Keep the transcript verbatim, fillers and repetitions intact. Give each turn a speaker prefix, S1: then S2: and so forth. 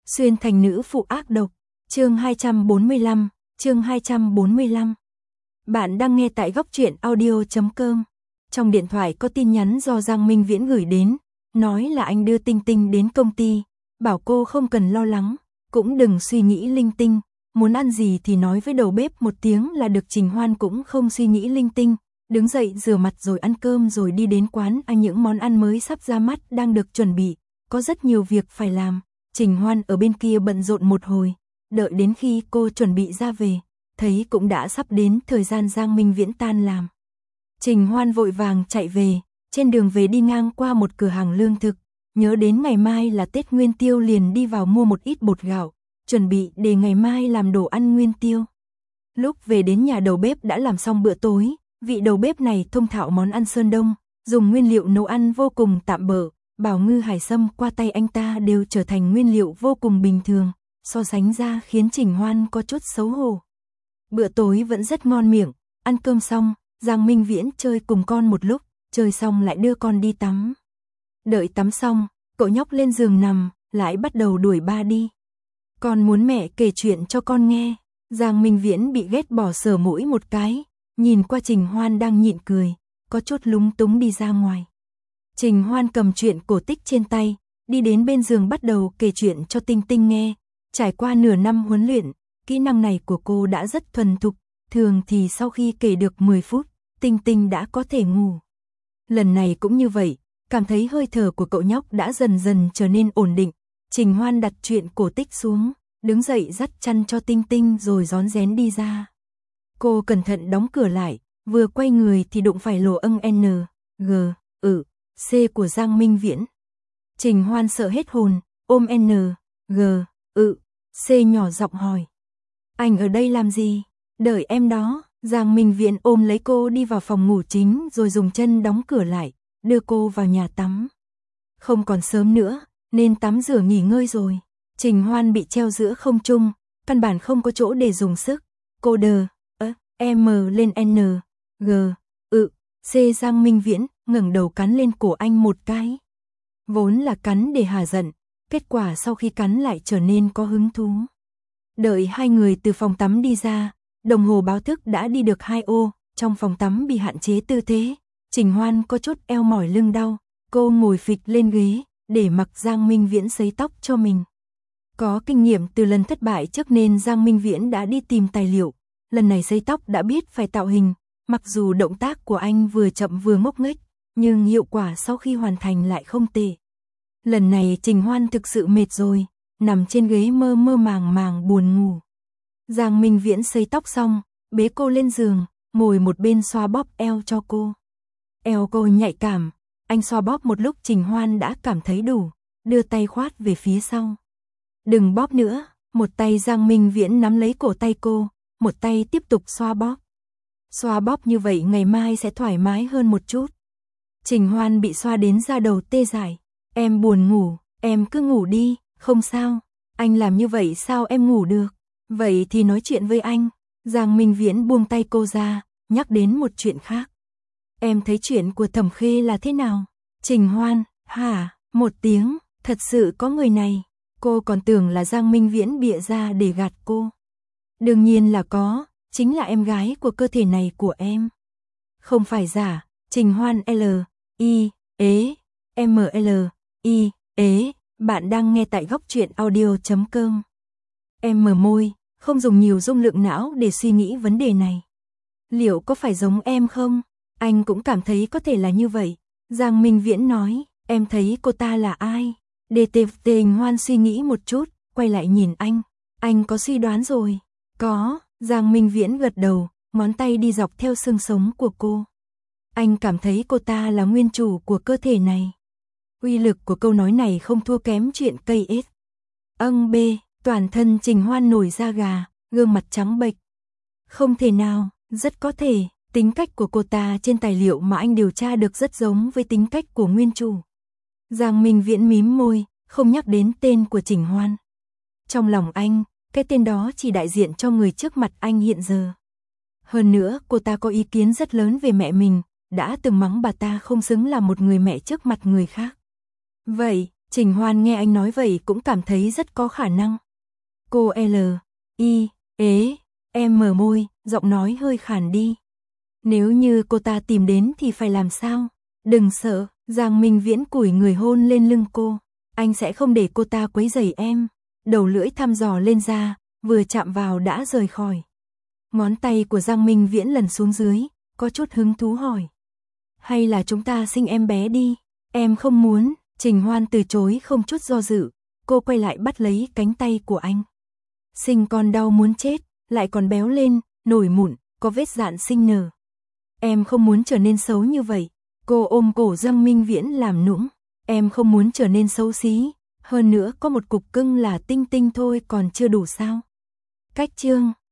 S1: Xuyên thành nữ phụ ác độc, chương hai trăm bốn mươi lăm, chương hai trăm bốn mươi lăm. Bạn đang nghe tại góc truyện audio chấm com. Trong điện thoại có tin nhắn do Giang Minh Viễn gửi đến, nói là anh đưa Tinh Tinh đến công ty, bảo cô không cần lo lắng, cũng đừng suy nghĩ linh tinh, muốn ăn gì thì nói với đầu bếp một tiếng là được. Trình Hoan cũng không suy nghĩ linh tinh, đứng dậy rửa mặt rồi ăn cơm rồi đi đến quán ăn. Những món ăn mới sắp ra mắt đang được chuẩn bị, có rất nhiều việc phải làm. Trình Hoan ở bên kia bận rộn một hồi, đợi đến khi cô chuẩn bị ra về, thấy cũng đã sắp đến thời gian Giang Minh Viễn tan làm. Trình Hoan vội vàng chạy về, trên đường về đi ngang qua một cửa hàng lương thực, nhớ đến ngày mai là Tết Nguyên Tiêu liền đi vào mua một ít bột gạo, chuẩn bị để ngày mai làm đồ ăn Nguyên Tiêu. Lúc về đến nhà đầu bếp đã làm xong bữa tối, vị đầu bếp này thông thạo món ăn Sơn Đông, dùng nguyên liệu nấu ăn vô cùng tạm bợ, bảo ngư hải sâm qua tay anh ta đều trở thành nguyên liệu vô cùng bình thường, so sánh ra khiến Trình Hoan có chút xấu hổ. Bữa tối vẫn rất ngon miệng, ăn cơm xong, Giang Minh Viễn chơi cùng con một lúc, chơi xong lại đưa con đi tắm. Đợi tắm xong, cậu nhóc lên giường nằm, lại bắt đầu đuổi ba đi. Con muốn mẹ kể chuyện cho con nghe. Giang Minh Viễn bị ghét bỏ sờ mũi một cái, nhìn qua Trình Hoan đang nhịn cười, có chút lúng túng đi ra ngoài. Trình Hoan cầm truyện cổ tích trên tay, đi đến bên giường bắt đầu kể chuyện cho Tinh Tinh nghe. Trải qua nửa năm huấn luyện, kỹ năng này của cô đã rất thuần thục, thường thì sau khi kể được mười phút, Tinh Tinh đã có thể ngủ. Lần này cũng như vậy, cảm thấy hơi thở của cậu nhóc đã dần dần trở nên ổn định. Trình Hoan đặt truyện cổ tích xuống, đứng dậy dắt chăn cho Tinh Tinh rồi rón rén đi ra. Cô cẩn thận đóng cửa lại, vừa quay người thì đụng phải lỗ âng N, G, ừ, C của Giang Minh Viễn. Trình Hoan sợ hết hồn, ôm N, G, ừ, C nhỏ giọng hỏi. Anh ở đây làm gì? Đợi em đó. Giang Minh Viễn ôm lấy cô đi vào phòng ngủ chính rồi dùng chân đóng cửa lại, đưa cô vào nhà tắm. Không còn sớm nữa, nên tắm rửa nghỉ ngơi rồi. Trình Hoan bị treo giữa không trung, căn bản không có chỗ để dùng sức. Cô đờ, ơ, M lên N, G, ừ, C. Giang Minh Viễn ngẩng đầu cắn lên cổ anh một cái. Vốn là cắn để hả giận, kết quả sau khi cắn lại trở nên có hứng thú. Đợi hai người từ phòng tắm đi ra, đồng hồ báo thức đã đi được hai ô, trong phòng tắm bị hạn chế tư thế. Trình Hoan có chút eo mỏi lưng đau, cô ngồi phịch lên ghế, để mặc Giang Minh Viễn sấy tóc cho mình. Có kinh nghiệm từ lần thất bại trước nên Giang Minh Viễn đã đi tìm tài liệu, lần này sấy tóc đã biết phải tạo hình, mặc dù động tác của anh vừa chậm vừa ngốc nghếch, nhưng hiệu quả sau khi hoàn thành lại không tệ. Lần này Trình Hoan thực sự mệt rồi, nằm trên ghế mơ mơ màng màng buồn ngủ. Giang Minh Viễn sấy tóc xong, bế cô lên giường, ngồi một bên xoa bóp eo cho cô. Eo cô nhạy cảm, anh xoa bóp một lúc Trình Hoan đã cảm thấy đủ, đưa tay khoát về phía sau. Đừng bóp nữa, một tay Giang Minh Viễn nắm lấy cổ tay cô, một tay tiếp tục xoa bóp. Xoa bóp như vậy ngày mai sẽ thoải mái hơn một chút. Trình Hoan bị xoa đến da đầu tê dại. Em buồn ngủ, em cứ ngủ đi, không sao. Anh làm như vậy sao em ngủ được? Vậy thì nói chuyện với anh. Giang Minh Viễn buông tay cô ra, nhắc đến một chuyện khác. Em thấy chuyện của Thẩm Khê là thế nào? Trình Hoan, hả, một tiếng, thật sự có người này. Cô còn tưởng là Giang Minh Viễn bịa ra để gạt cô. Đương nhiên là có, chính là em gái của cơ thể này của em. Không phải giả. Trình Hoan L, I, ế, M L, I, ế, bạn đang nghe tại góc truyện audio chấm com. Em mở môi, không dùng nhiều dung lượng não để suy nghĩ vấn đề này. Liệu có phải giống em không? Anh cũng cảm thấy có thể là như vậy. Giang Minh Viễn nói, em thấy cô ta là ai? đê tê Trình Hoan suy nghĩ một chút, quay lại nhìn anh. Anh có suy đoán rồi. Có, Giang Minh Viễn gật đầu, ngón tay đi dọc theo xương sống của cô. Anh cảm thấy cô ta là nguyên chủ của cơ thể này. Uy lực của câu nói này không thua kém chuyện cây ết. Âng bê, toàn thân Trình Hoan nổi da gà, gương mặt trắng bệch. Không thể nào, rất có thể, tính cách của cô ta trên tài liệu mà anh điều tra được rất giống với tính cách của nguyên chủ. Giang Minh Viễn mím môi, không nhắc đến tên của Trình Hoan. Trong lòng anh, cái tên đó chỉ đại diện cho người trước mặt anh hiện giờ. Hơn nữa, cô ta có ý kiến rất lớn về mẹ mình, đã từng mắng bà ta không xứng là một người mẹ trước mặt người khác. Vậy, Trình Hoan nghe anh nói vậy cũng cảm thấy rất có khả năng. Cô L, I, ế, em mở môi, giọng nói hơi khàn đi. Nếu như cô ta tìm đến thì phải làm sao? Đừng sợ, Giang Minh Viễn cúi người hôn lên lưng cô. Anh sẽ không để cô ta quấy rầy em. Đầu lưỡi thăm dò lên da, vừa chạm vào đã rời khỏi. Ngón tay của Giang Minh Viễn lần xuống dưới, có chút hứng thú hỏi. Hay là chúng ta sinh em bé đi? Em không muốn. Trình Hoan từ chối không chút do dự. Cô quay lại bắt lấy cánh tay của anh. Sinh con đau muốn chết, lại còn béo lên, nổi mụn, có vết dạn sinh nở. Em không muốn trở nên xấu như vậy. Cô ôm cổ Giang Minh Viễn làm nũng. Em không muốn trở nên xấu xí. Hơn nữa có một cục cưng là tinh tinh thôi còn chưa đủ sao? Cách chương